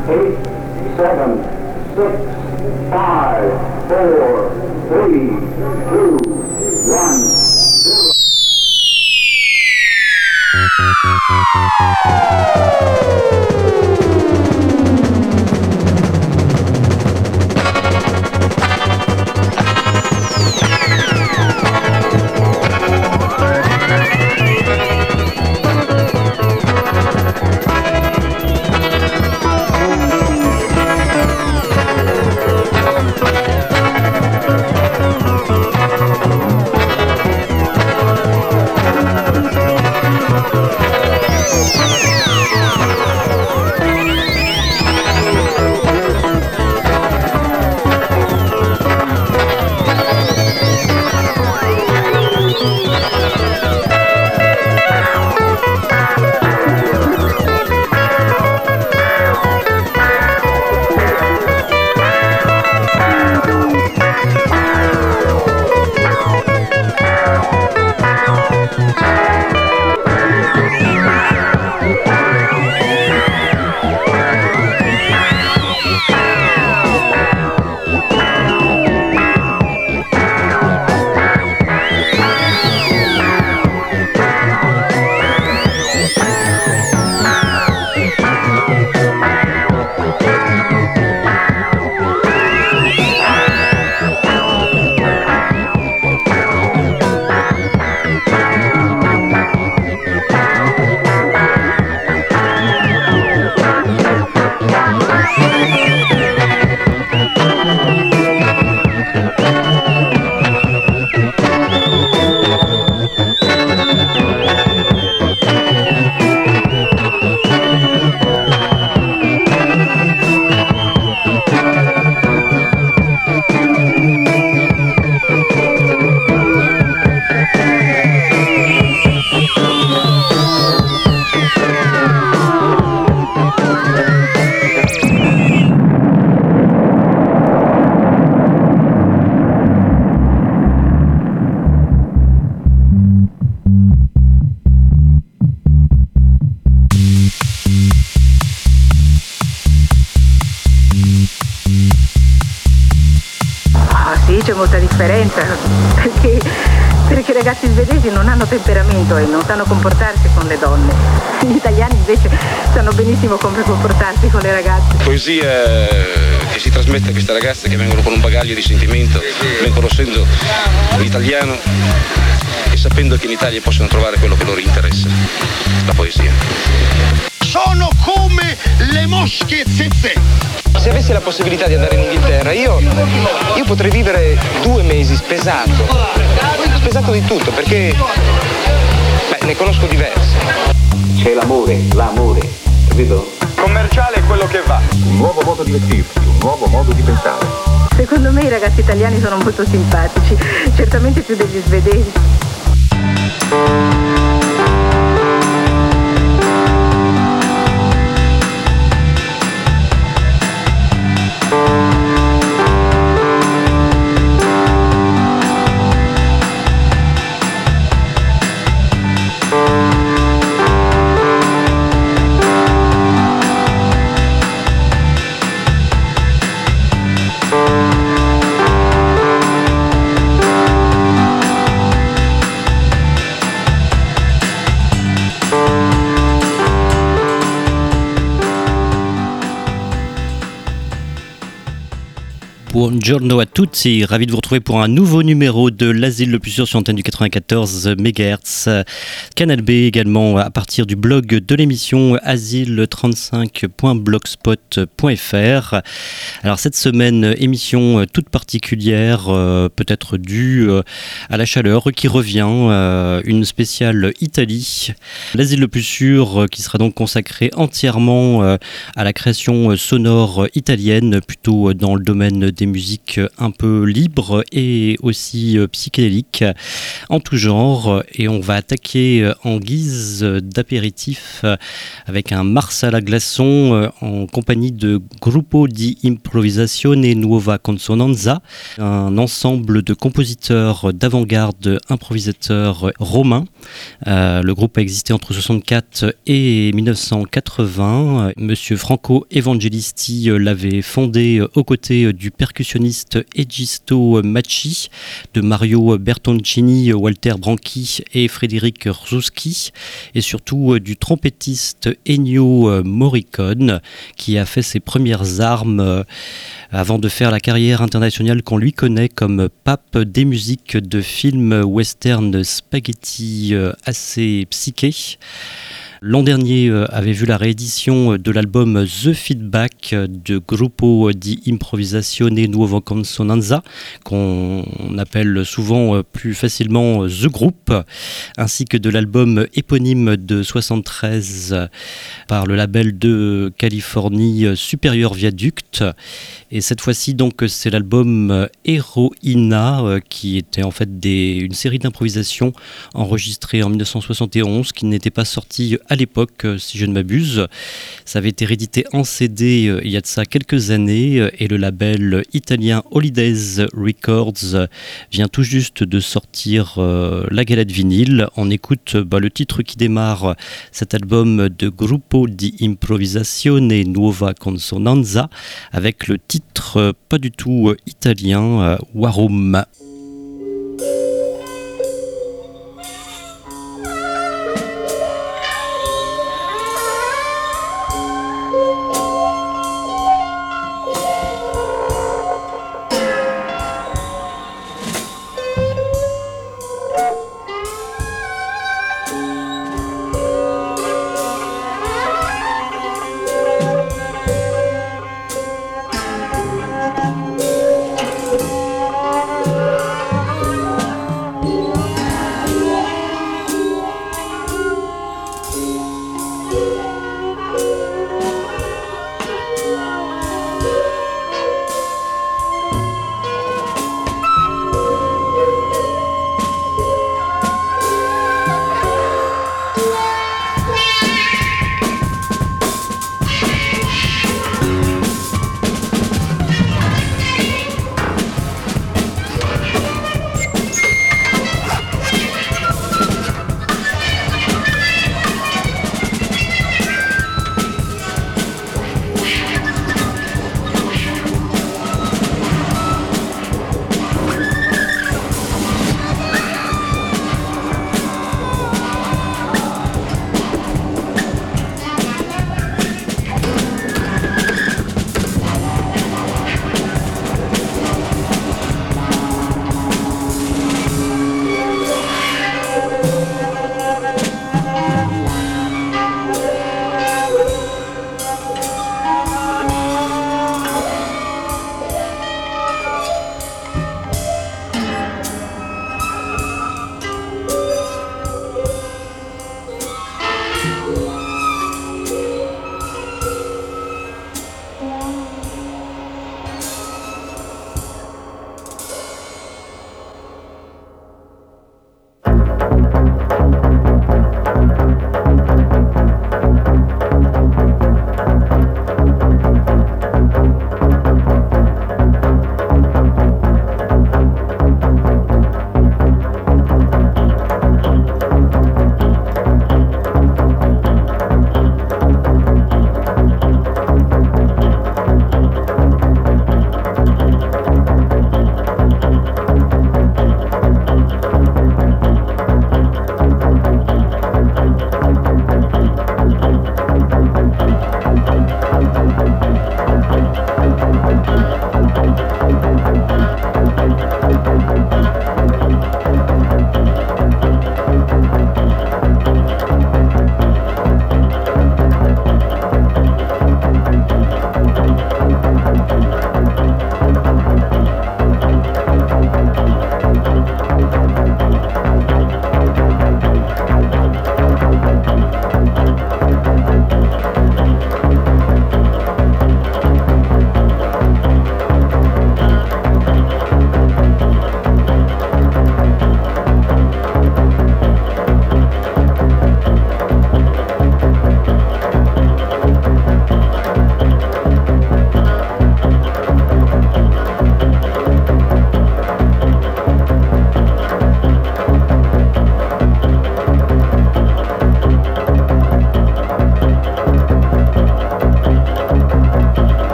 8, 7, 6, 5, 4, 3, 2, 1, 0. C'è molta differenza perché i ragazzi svedesi non hanno temperamento e non sanno comportarsi con le donne. Gli italiani invece sanno benissimo come comportarsi con le ragazze. Poesia che si trasmette a queste ragazze che vengono con un bagaglio di sentimento, ben conoscendo l'italiano e sapendo che in Italia possono trovare quello che loro interessa, la poesia. Sono come le mosche zezze. Se avessi la possibilità di andare in Inghilterra, io potrei vivere 2 mesi spesato di tutto, perché ne conosco diversi. C'è l'amore, capito? Commerciale è quello che va. Un nuovo modo di vestirsi, un nuovo modo di pensare. Secondo me i ragazzi italiani sono molto simpatici, certamente più degli svedesi. Buongiorno à tutti, ravi de vous retrouver pour un nouveau numéro de l'Asile le plus sûr sur l'antenne du 94 MHz, Canal B également à partir du blog de l'émission asile35.blogspot.fr. Alors cette semaine, émission toute particulière, peut-être due à la chaleur qui revient, une spéciale Italie. L'Asile le plus sûr qui sera donc consacré entièrement à la création sonore italienne, plutôt dans le domaine des musiques un peu libre et aussi psychédélique en tout genre. Et on va attaquer en guise d'apéritif avec un Marsala glaçon en compagnie de Gruppo di Improvvisazione Nuova Consonanza, un ensemble de compositeurs d'avant-garde improvisateurs romains. Le groupe a existé entre 1964 et 1980. Monsieur Franco Evangelisti l'avait fondé aux côtés du percussionniste Egisto Macci, de Mario Bertoncini, Walter Branchi et Frédéric Rzouski, et surtout du trompettiste Ennio Morricone, qui a fait ses premières armes avant de faire la carrière internationale qu'on lui connaît comme pape des musiques de films western spaghetti assez psychés. L'an dernier avait vu la réédition de l'album The Feedback de Gruppo di Improvvisazione Nuova Consonanza, qu'on appelle souvent plus facilement The Group, ainsi que de l'album éponyme de 73 par le label de Californie Superior Viaduct. Et cette fois-ci, donc, c'est l'album Heroina, qui était en fait une série d'improvisations enregistrées en 1971, qui n'était pas sortie à l'époque, si je ne m'abuse. Ça avait été réédité en CD il y a de ça quelques années, et le label italien Holidays Records vient tout juste de sortir la galette vinyle. On écoute le titre qui démarre cet album de Gruppo di Improvvisazione Nuova Consonanza, avec le titre pas du tout italien, Warum.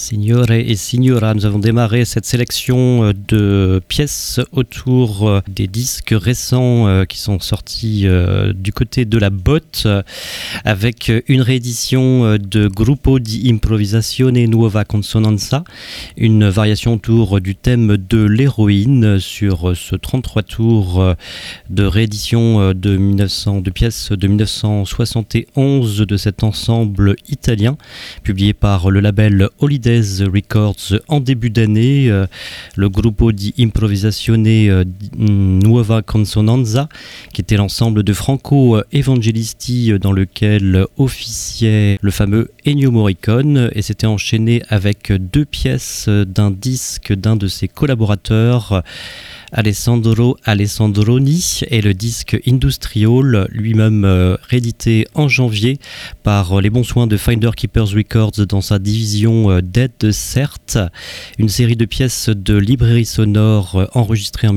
Signore et Signora, nous avons démarré cette sélection de pièces autour des disques récents qui sont sortis du côté de la botte avec une réédition de Gruppo di Improvvisazione Nuova Consonanza, une variation autour du thème de l'héroïne sur ce 33 tours de réédition de pièces de 1971 de cet ensemble italien publié par le label Holidays Records en début d'année, le Gruppo di Improvvisazione Nuova Consonanza, qui était l'ensemble de Franco Evangelisti dans lequel officiait le fameux Ennio Morricone, et s'était enchaîné avec 2 pièces d'un disque d'un de ses collaborateurs, Alessandro Alessandroni, et le disque Industrial, lui-même réédité en janvier par les bons soins de Finder Keepers Records dans sa division Dead Cert, une série de pièces de librairie sonore enregistrées en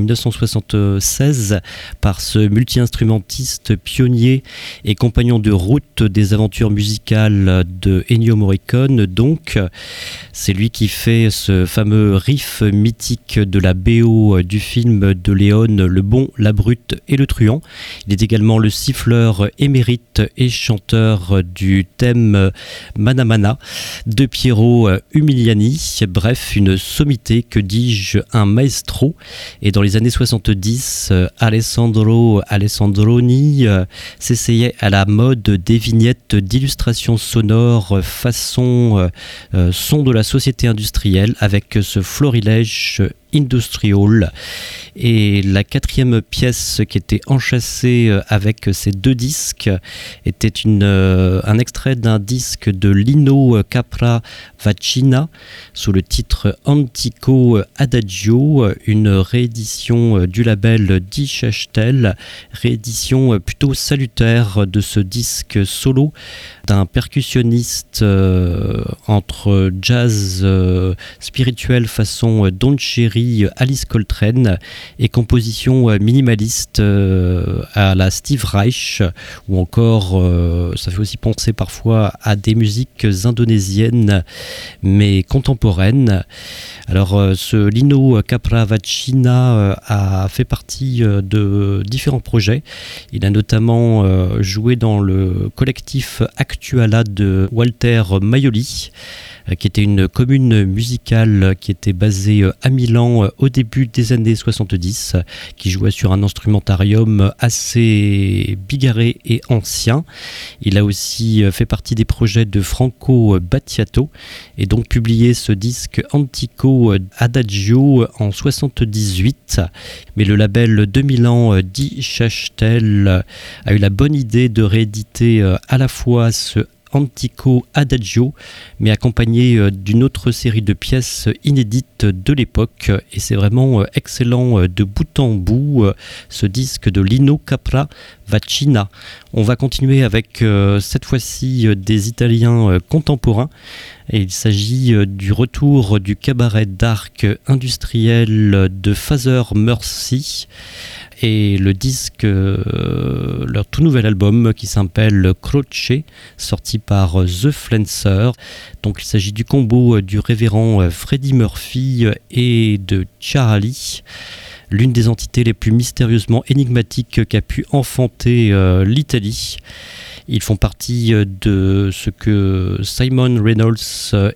1976 par ce multi-instrumentiste pionnier et compagnon de route des aventures musicales de Ennio Morricone. Donc, c'est lui qui fait ce fameux riff mythique de la BO du film de Léone, Le Bon, la Brute et le Truand. Il est également le siffleur émérite et chanteur du thème Mana Mana de Piero Umiliani. Bref, une sommité, que dis-je, un maestro. Et dans les années 70, Alessandro Alessandroni s'essayait à la mode des vignettes d'illustration sonore façon son de la société industrielle avec ce florilège Industrial. Et la 4e pièce qui était enchâssée avec ces 2 disques était un extrait d'un disque de Lino Capra-Vaccina sous le titre Antico Adagio, une réédition du label Di Chastel, réédition plutôt salutaire de ce disque solo d'un percussionniste entre jazz spirituel façon Don Cherry, Alice Coltrane, et composition minimaliste à la Steve Reich, ou encore ça fait aussi penser parfois à des musiques indonésiennes mais contemporaines. Alors ce Lino Capra-Vaccina a fait partie de différents projets. Il a notamment joué dans le collectif Actuala de Walter Maioli, qui était une commune musicale qui était basée à Milan au début des années 70, qui jouait sur un instrumentarium assez bigarré et ancien. Il a aussi fait partie des projets de Franco Battiato et donc publié ce disque Antico Adagio en 78. Mais le label de Milan Di Chastel a eu la bonne idée de rééditer à la fois ce Antico Adagio, mais accompagné d'une autre série de pièces inédites de l'époque, et c'est vraiment excellent de bout en bout, ce disque de Lino Capra-Vaccina. On va continuer avec cette fois-ci des Italiens contemporains, et il s'agit du retour du cabaret d'arc industriel de Father Mercy, et le disque, leur tout nouvel album qui s'appelle Croce, sorti par The Flancer. Donc il s'agit du combo du révérend Freddie Murphy et de Charlie, l'une des entités les plus mystérieusement énigmatiques qu'a pu enfanter l'Italie. Ils font partie de ce que Simon Reynolds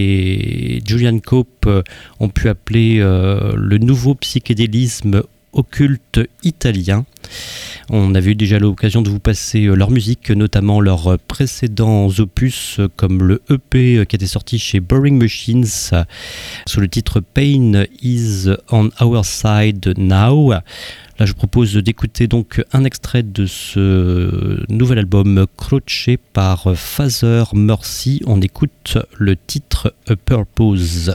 et Julian Cope ont pu appeler le nouveau psychédélisme occulte italien. On avait eu déjà l'occasion de vous passer leur musique, notamment leurs précédents opus comme le EP qui était sorti chez Boring Machines sous le titre Pain is on our side now. Là, je propose d'écouter donc un extrait de ce nouvel album Croce par Father Mercy. On écoute le titre A Purpose.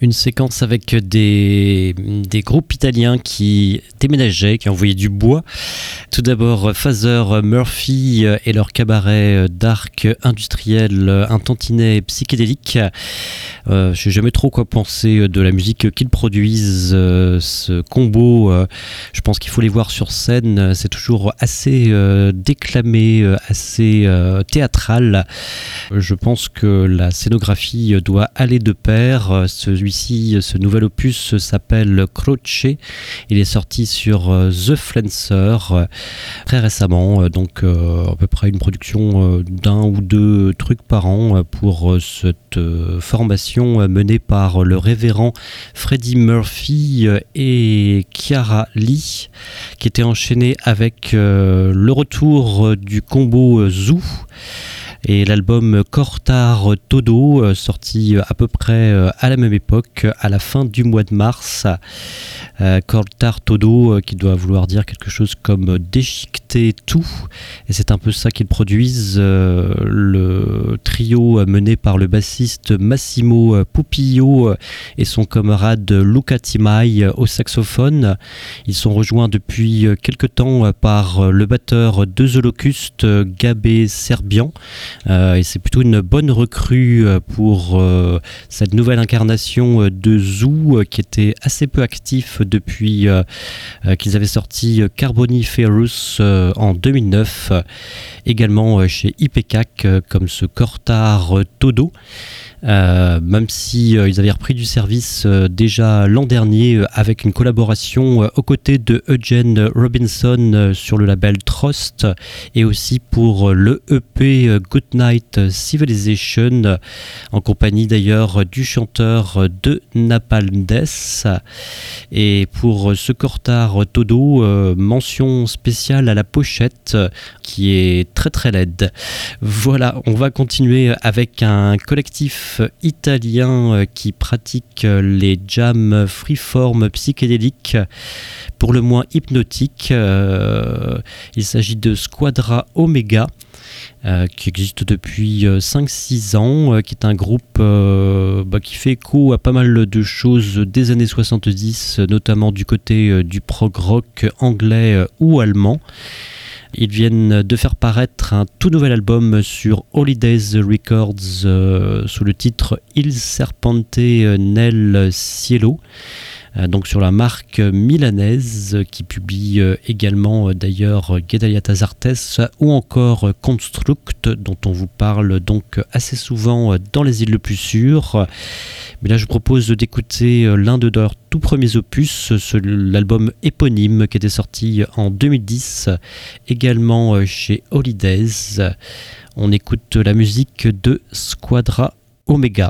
Une séquence avec des groupes italiens qui déménageaient, qui envoyaient du bois. Tout d'abord, Father Murphy et leur cabaret dark industriel, un tantinet psychédélique. Je ne sais jamais trop quoi penser de la musique qu'ils produisent. Ce combo, je pense qu'il faut les voir sur scène. C'est toujours assez déclamé, assez théâtral. Je pense que la scénographie doit aller de pair. Ce nouvel opus s'appelle Croce. Il est sorti sur The Flancer très récemment, donc à peu près une production d'un ou deux trucs par an pour cette formation menée par le révérend Freddie Murphy et Chiara Lee, qui était enchaîné avec le retour du combo Zoo et l'album Cortar Todo, sorti à peu près à la même époque, à la fin du mois de mars. Cortar Todo, qui doit vouloir dire quelque chose comme déchiqueter tout, et c'est un peu ça qu'ils produisent. Le trio mené par le bassiste Massimo Pupillo et son camarade Luca Timai au saxophone. Ils sont rejoints depuis quelque temps par le batteur de The Locust, Gabé Serbian. Et c'est plutôt une bonne recrue pour cette nouvelle incarnation de Zoo, qui était assez peu actif depuis qu'ils avaient sorti Carboniferous en 2009, également chez IPCAC, comme ce Cortar Todo. Même si ils avaient repris du service déjà l'an dernier avec une collaboration aux côtés de Eugene Robinson sur le label Trust, et aussi pour le EP Goodnight Civilization, en compagnie d'ailleurs du chanteur de Napalm Death. Et pour ce Cortar Todo, mention spéciale à la pochette qui est très très laide. Voilà, on va continuer avec un collectif italien qui pratique les jams freeform psychédéliques, pour le moins hypnotiques. Il s'agit de Squadra Omega, qui existe depuis 5-6 ans, qui est un groupe qui fait écho à pas mal de choses des années 70, notamment du côté du prog rock anglais ou allemand. Ils viennent de faire paraître un tout nouvel album sur Holidays Records sous le titre Il Serpente nel Cielo, donc sur la marque milanaise, qui publie également d'ailleurs Gedalia Tazartes ou encore Construct, dont on vous parle donc assez souvent dans les îles le plus sûres. Mais là je propose d'écouter l'un de leurs tout premiers opus, l'album éponyme qui était sorti en 2010, également chez Holidays. On écoute la musique de Squadra Omega.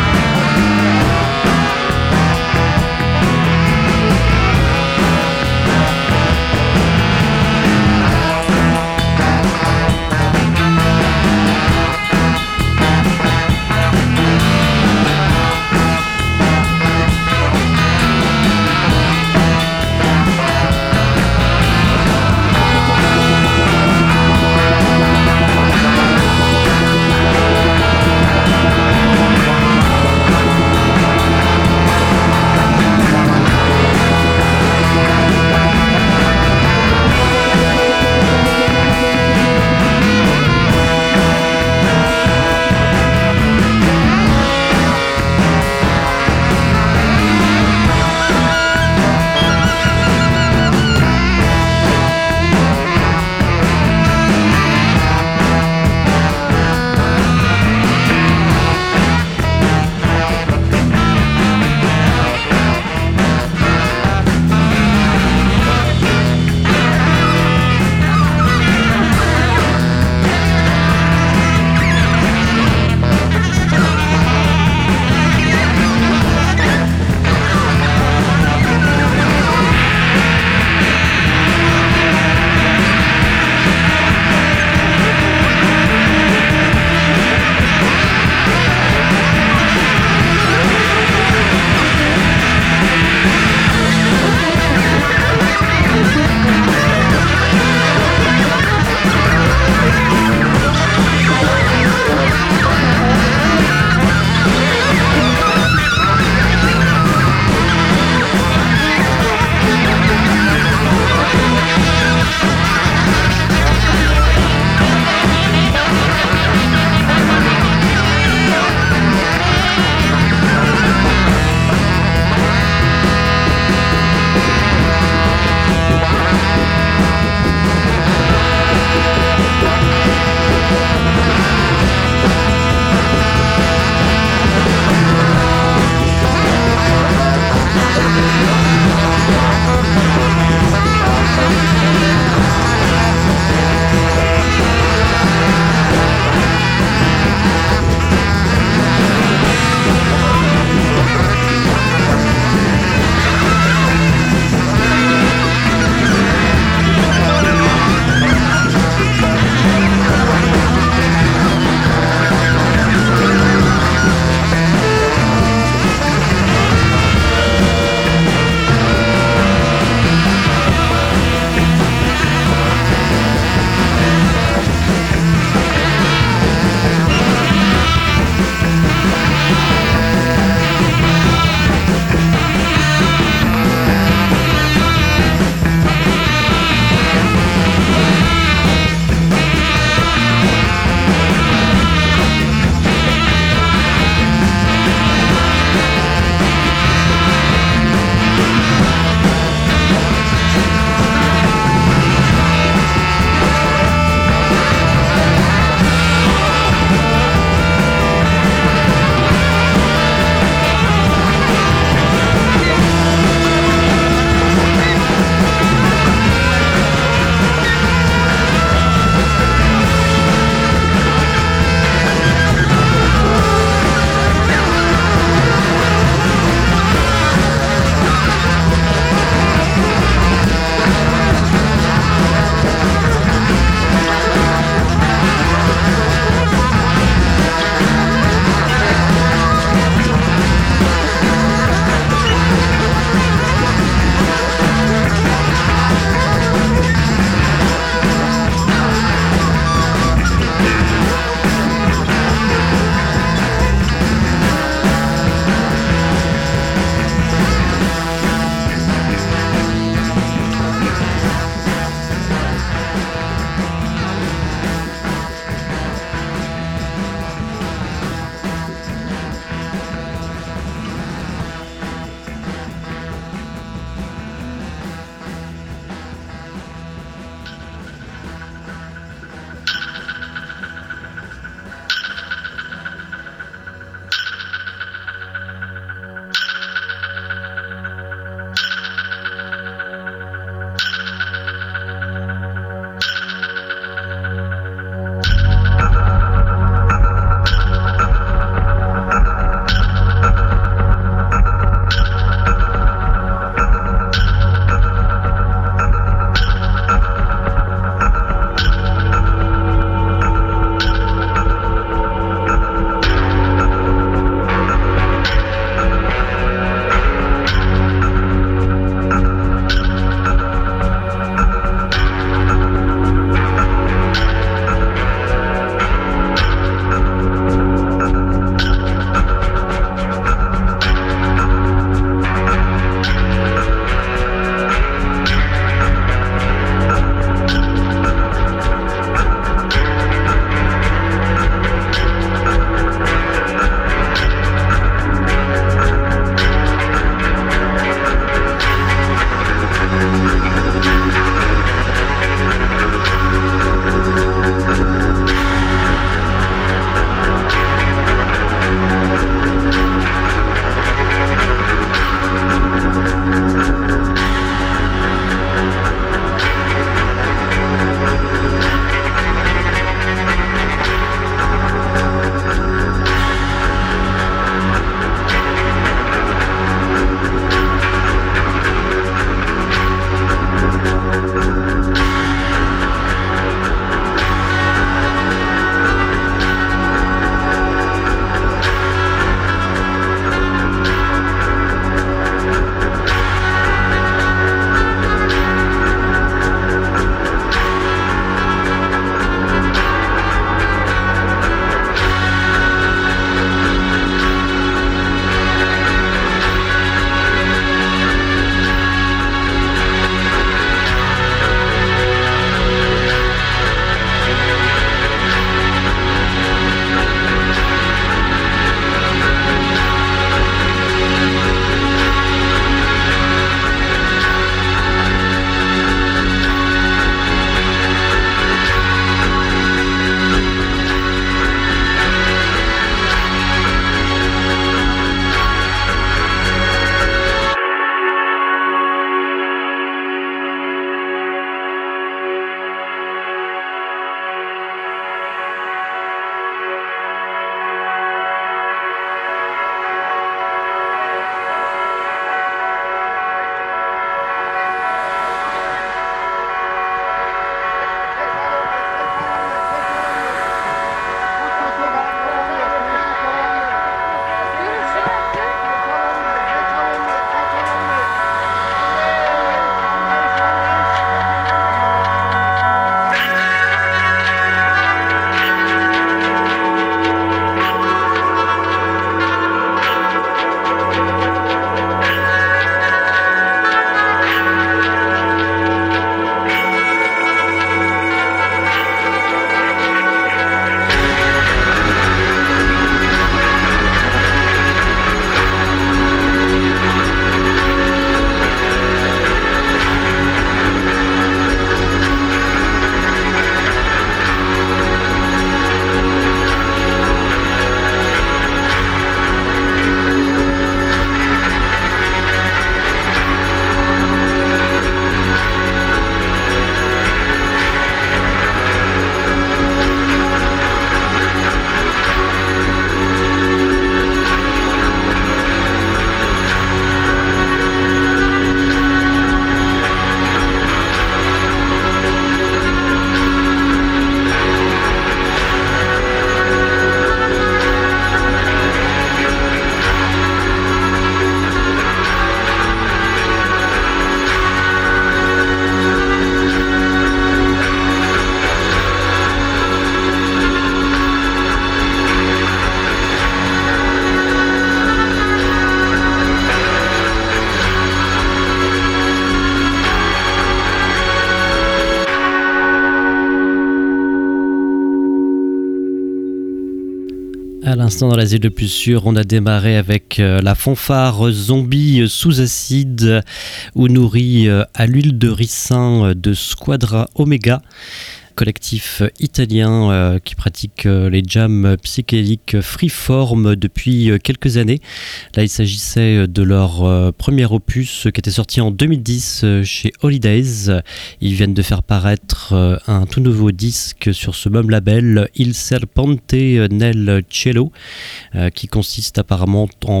l'instant, dans l'asile le plus sûr, on a démarré avec la fanfare zombie sous acide ou nourri à l'huile de ricin de Squadra Omega, collectif italien qui pratique les jams psychédéliques freeform depuis quelques années. Là, il s'agissait de leur premier opus qui était sorti en 2010 chez Holidays. Ils viennent de faire paraître un tout nouveau disque sur ce même label, Il Serpente nel Cielo, qui consiste apparemment en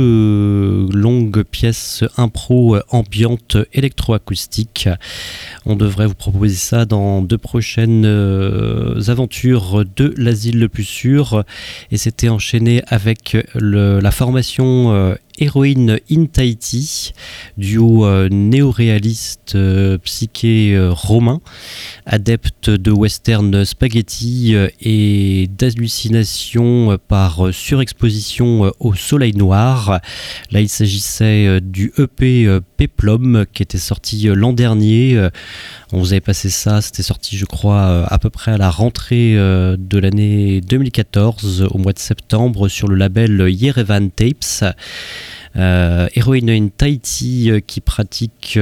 2 longues pièces impro ambiantes électroacoustiques. On devrait vous proposer ça dans 2 prochaines aventures de l'asile le plus sûr, et c'était enchaîné avec la formation Héroïne in Tahiti, duo néo-réaliste psyché romain, adepte de western spaghetti et d'hallucinations par surexposition au soleil noir. Là, il s'agissait du EP Peplum qui était sorti l'an dernier. On vous avait passé ça, c'était sorti je crois à peu près à la rentrée de l'année 2014, au mois de septembre, sur le label Yerevan Tapes. Héroïne in Tahiti qui pratique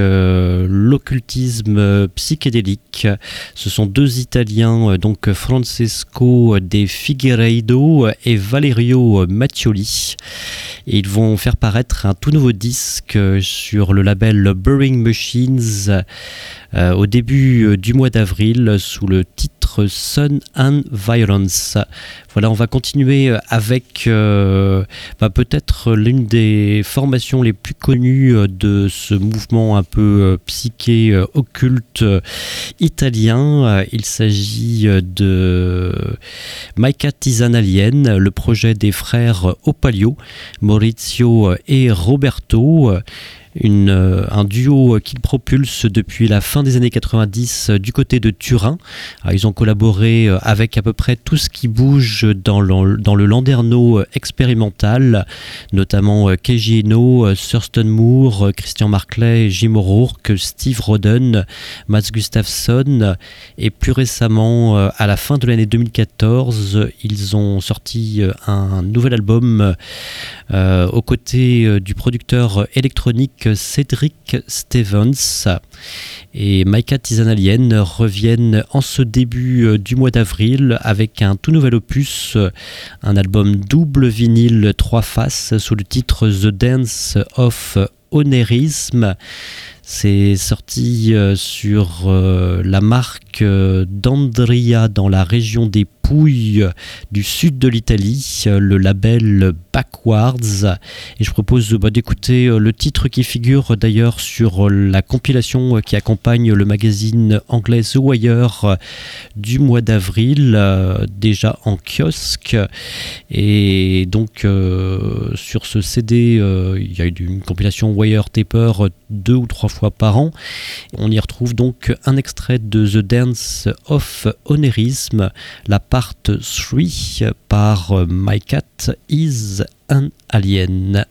l'occultisme psychédélique. Ce sont 2 Italiens, donc Francesco De Figueiredo et Valerio Mattioli. Et ils vont faire paraître un tout nouveau disque sur le label Burning Machines au début du mois d'avril sous le titre Sun and Violence. Voilà, on va continuer avec peut-être l'une des formations les plus connues de ce mouvement un peu psyché occulte italien. Il s'agit de Maika Tisanalienne, le projet des frères Opalio, Maurizio et Roberto. Un duo qu'ils propulsent depuis la fin des années 90 du côté de Turin. Ils ont collaboré avec à peu près tout ce qui bouge dans le landerneau expérimental, notamment Keiji Eno, Thurston Moore, Christian Marclay, Jim O'Rourke, Steve Roden, Mats Gustafsson, et plus récemment, à la fin de l'année 2014, ils ont sorti un nouvel album aux côtés du producteur électronique Cédric Stevens. Et Maika Tisanalienne reviennent en ce début du mois d'avril avec un tout nouvel opus, un album double vinyle 3 faces sous le titre The Dance of Onerism. C'est sorti sur la marque d'Andria dans la région des Pouilles du sud de l'Italie, le label Backwards. Et je propose d'écouter le titre qui figure d'ailleurs sur la compilation qui accompagne le magazine anglais The Wire du mois d'avril, déjà en kiosque. Et donc sur ce CD, il y a une compilation Wire Taper 2 ou 3 fois par an. On y retrouve donc un extrait de The Dance of Onerism, la part 3 par My Cat is an Alien.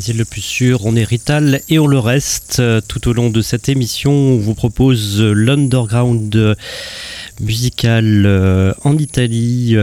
Asile le plus sûr, on est Rital et on le reste. Tout au long de cette émission, on vous propose l'underground musical en Italie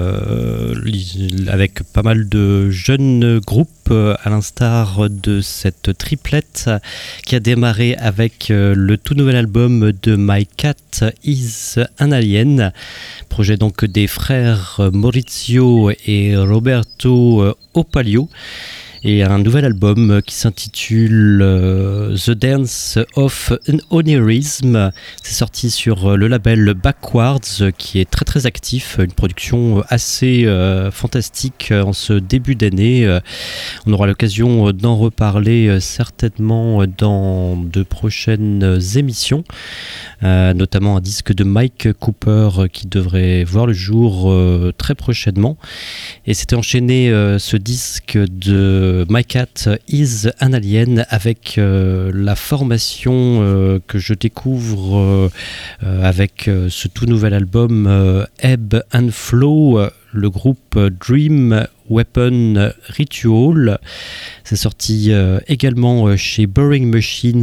avec pas mal de jeunes groupes à l'instar de cette triplette qui a démarré avec le tout nouvel album de My Cat Is an Alien, projet donc des frères Maurizio et Roberto Opalio, et un nouvel album qui s'intitule The Dance of an Onirism. C'est sorti sur le label Backwards qui est très très actif, une production assez fantastique en ce début d'année. On aura l'occasion d'en reparler certainement dans de prochaines émissions, notamment un disque de Mike Cooper qui devrait voir le jour très prochainement. Et c'était enchaîné ce disque de My Cat Is an Alien avec la formation que je découvre avec ce tout nouvel album Ebb and Flow, le groupe Dream Weapon Ritual. C'est sorti également chez Boring Machines,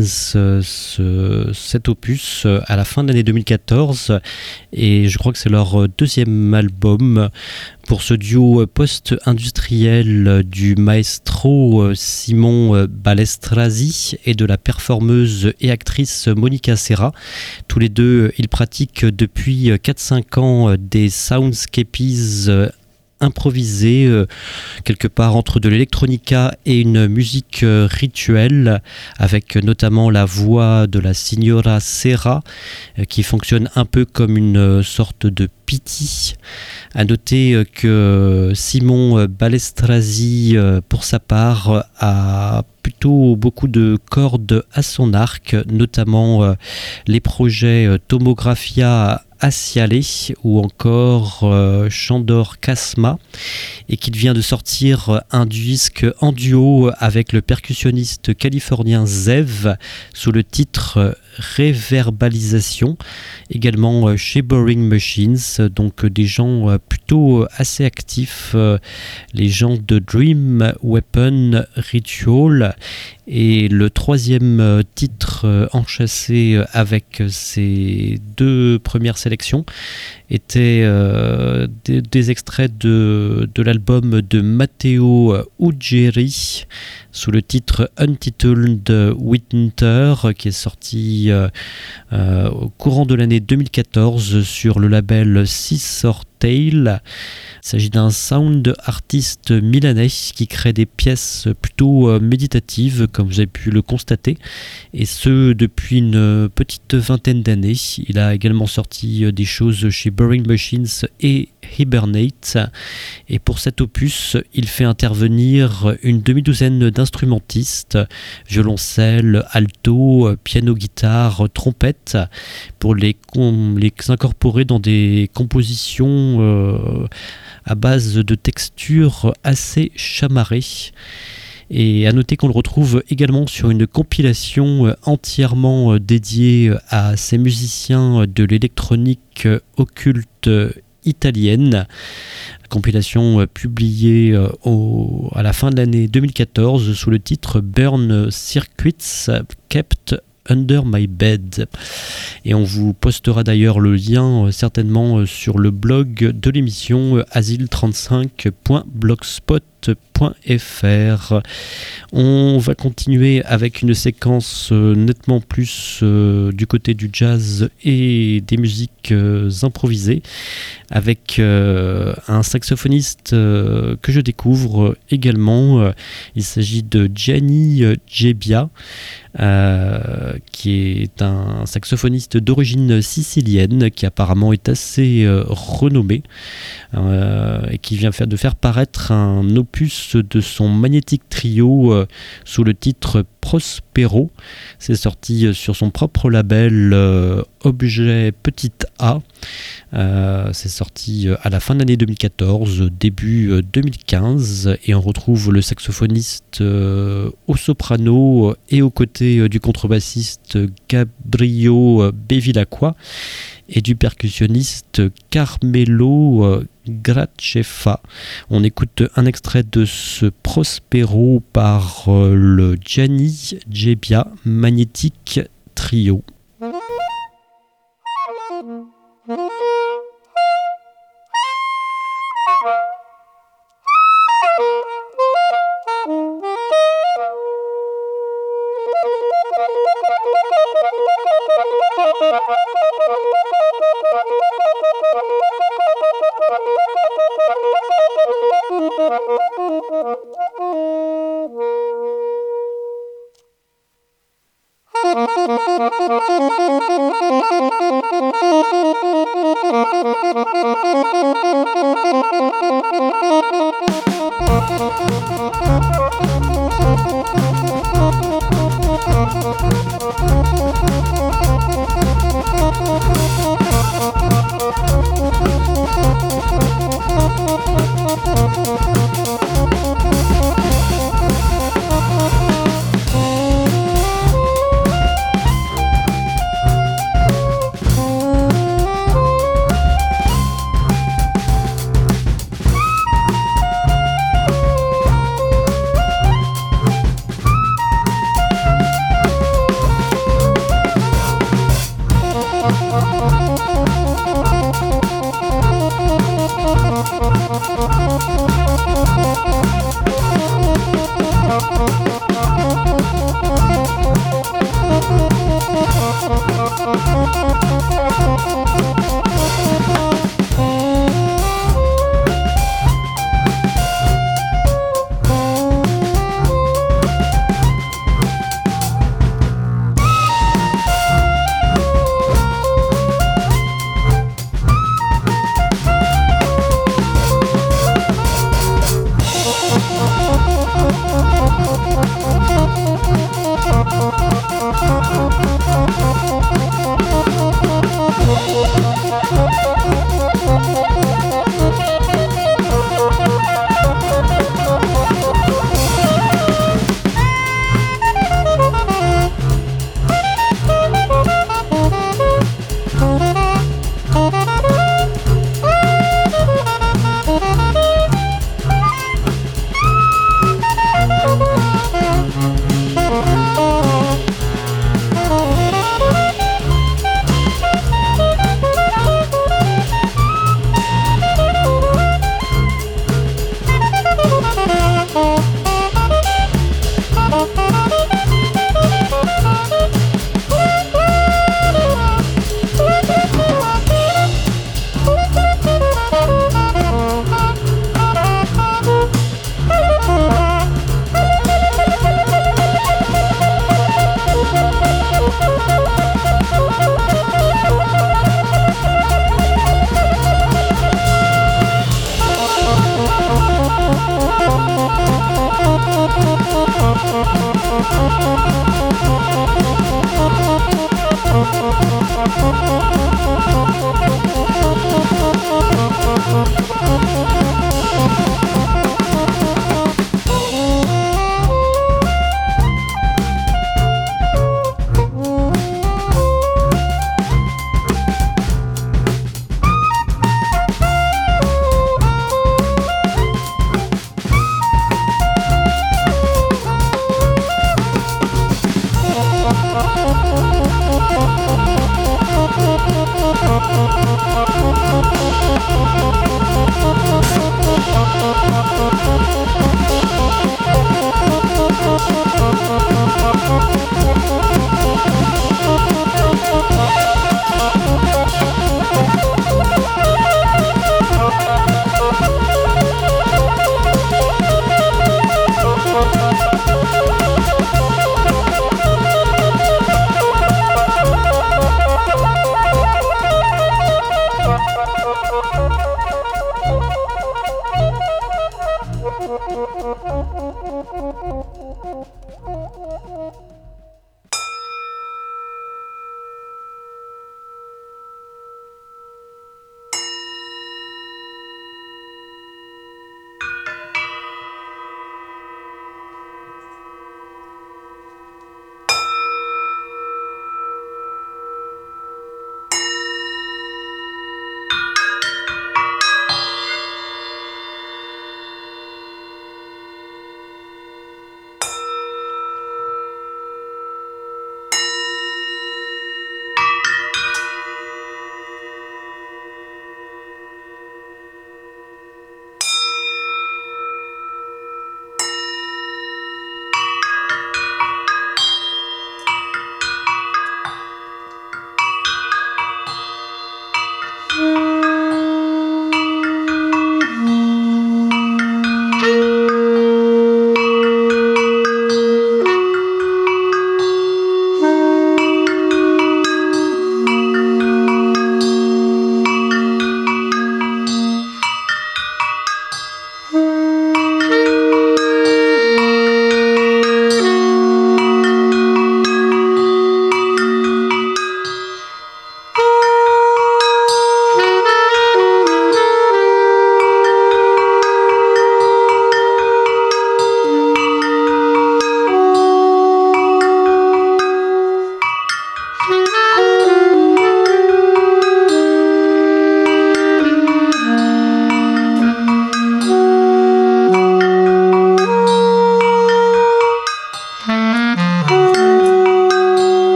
cet opus, à la fin de l'année 2014, et je crois que c'est leur deuxième album. Pour ce duo post-industriel du maestro Simon Balestrazi et de la performeuse et actrice Monica Serra. Tous les deux, ils pratiquent depuis 4-5 ans des soundscapes improvisé quelque part entre de l'électronica et une musique rituelle, avec notamment la voix de la signora Serra qui fonctionne un peu comme une sorte de piti. À noter que Simon Balestrazi, pour sa part, a plutôt beaucoup de cordes à son arc, notamment les projets Tomographia Aciale ou encore Chandor Kasma, et qu'il vient de sortir un disque en duo avec le percussionniste californien Zev sous le titre Réverbalisation, également chez Boring Machines. Donc des gens plutôt assez actifs, les gens de Dream Weapon Ritual. Et le troisième titre enchâssé avec ces deux premières sélections était des extraits de l'album de Matteo Uggieri sous le titre Untitled Winter, qui est sorti au courant de l'année 2014 sur le label Scissor Tail. Il s'agit d'un sound artiste milanais qui crée des pièces plutôt méditatives, comme vous avez pu le constater, et ce depuis une petite vingtaine d'années. Il a également sorti des choses chez Boring Machines et Hibernate, et pour cet opus il fait intervenir une demi-douzaine d'instrumentistes, violoncelle, alto, piano, guitare, trompette, pour les incorporer dans des compositions à base de textures assez chamarrées. Et à noter qu'on le retrouve également sur une compilation entièrement dédiée à ces musiciens de l'électronique occulte italienne, compilation publiée à la fin de l'année 2014 sous le titre Burn Circuits Kept Under My Bed. Et on vous postera d'ailleurs le lien certainement sur le blog de l'émission asile35.blogspot.fr. On va continuer avec une séquence nettement plus du côté du jazz et des musiques improvisées, avec un saxophoniste que je découvre également. Il s'agit de Gianni Gebbia, qui est un saxophoniste d'origine sicilienne qui apparemment est assez renommé, et qui vient de faire paraître un opus de son magnétique trio sous le titre Prospero. C'est sorti sur son propre label Objet Petit A. C'est sorti à la fin de l'année 2014, début 2015, et on retrouve le saxophoniste au soprano et aux côtés du contrebassiste Gabriel Bevilacqua et du percussionniste Carmelo Gracefa. On écoute un extrait de ce Prospero par le Gianni Gebbia Magnetic Trio.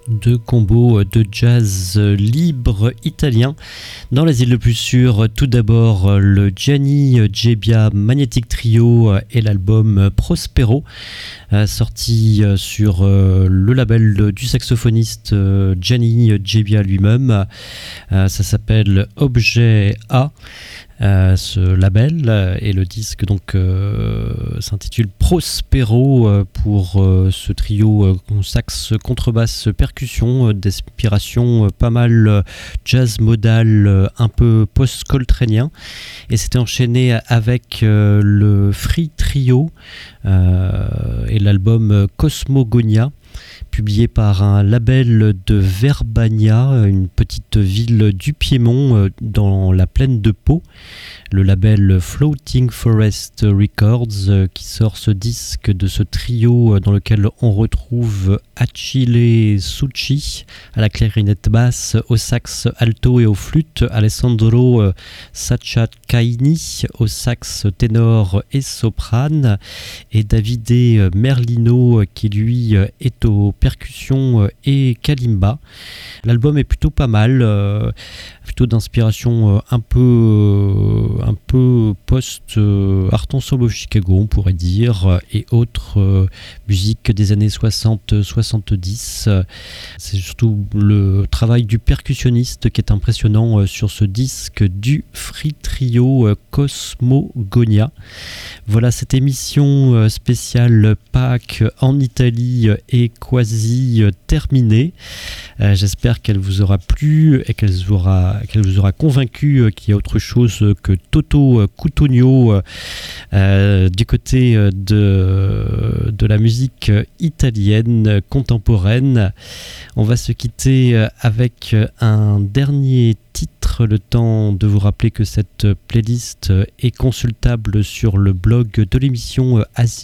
Deux combos de jazz libre italien dans les îles de plus sûres. Tout d'abord le Gianni Gebbia Magnetic Trio et l'album Prospero, sorti sur le label du saxophoniste Gianni Gebbia lui-même. Ça s'appelle Objet A. Ce label, et le disque donc s'intitule Prospero pour ce trio sax, contrebasse, percussion d'inspiration pas mal jazz modal, un peu post-coltranien, et c'était enchaîné avec le Free Trio et l'album Cosmogonia, publié par un label de Verbania, une petite ville du Piémont dans la plaine de Pau. Le label Floating Forest Records qui sort ce disque de ce trio dans lequel on retrouve Achille Succi à la clarinette basse, au sax alto et aux flûtes, Alessandro Sacciaccaini au sax ténor et soprane, et Davide Merlino qui lui est aux percussions et kalimba. L'album est plutôt pas mal, plutôt d'inspiration un peu post Art Ensemble of Chicago, on pourrait dire, et autres musiques des années 60-70. C'est surtout le travail du percussionniste qui est impressionnant sur ce disque du Free Trio Cosmogonia. Voilà, cette émission spéciale Pâques en Italie est quasi terminée. J'espère qu'elle vous aura plu et qu'elle vous aura convaincu qu'il y a autre chose que Toto Cutugno du côté de la musique italienne contemporaine. On va se quitter avec un dernier titre, le temps de vous rappeler que cette playlist est consultable sur le blog de l'émission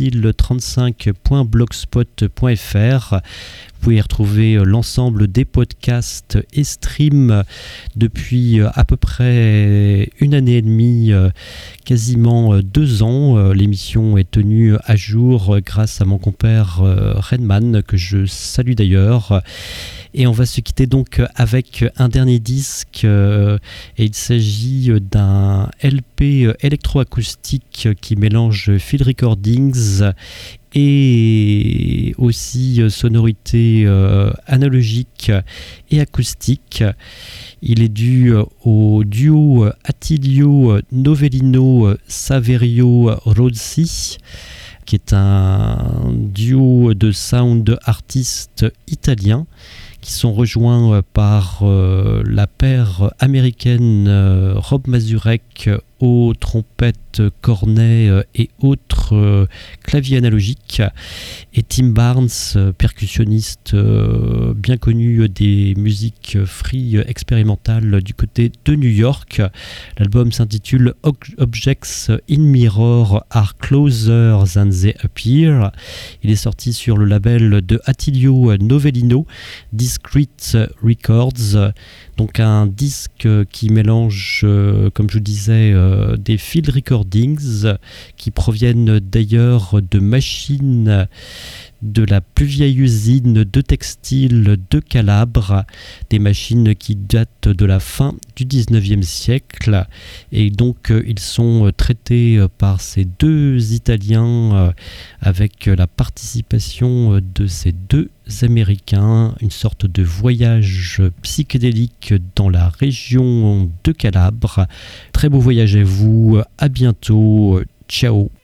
asile35.blogspot.fr. Vous pouvez y retrouver l'ensemble des podcasts et streams depuis à peu près une année et demie, quasiment 2 ans. L'émission est tenue à jour grâce à mon compère Redman, que je salue d'ailleurs. Et on va se quitter donc avec un dernier disque, et il s'agit d'un LP électroacoustique qui mélange field recordings et aussi sonorités analogiques et acoustiques. Il est dû au duo Attilio Novellino Saverio Rozzi, qui est un duo de sound artistes italiens qui sont rejoints par la paire américaine Rob Mazurek aux trompettes, cornets et autres claviers analogiques, et Tim Barnes, percussionniste bien connu des musiques free expérimentales du côté de New York. L'album s'intitule Objects in Mirror are Closer Than They Appear. Il est sorti sur le label de Attilio Novellino, Discrete Records. Donc un disque qui mélange, comme je vous disais, des field recordings qui proviennent d'ailleurs de machines de la plus vieille usine de textile de Calabre, des machines qui datent de la fin du 19e siècle, et donc ils sont traités par ces deux Italiens avec la participation de ces deux Américains, une sorte de voyage psychédélique dans la région de Calabre. Très beau voyage à vous, à bientôt, ciao.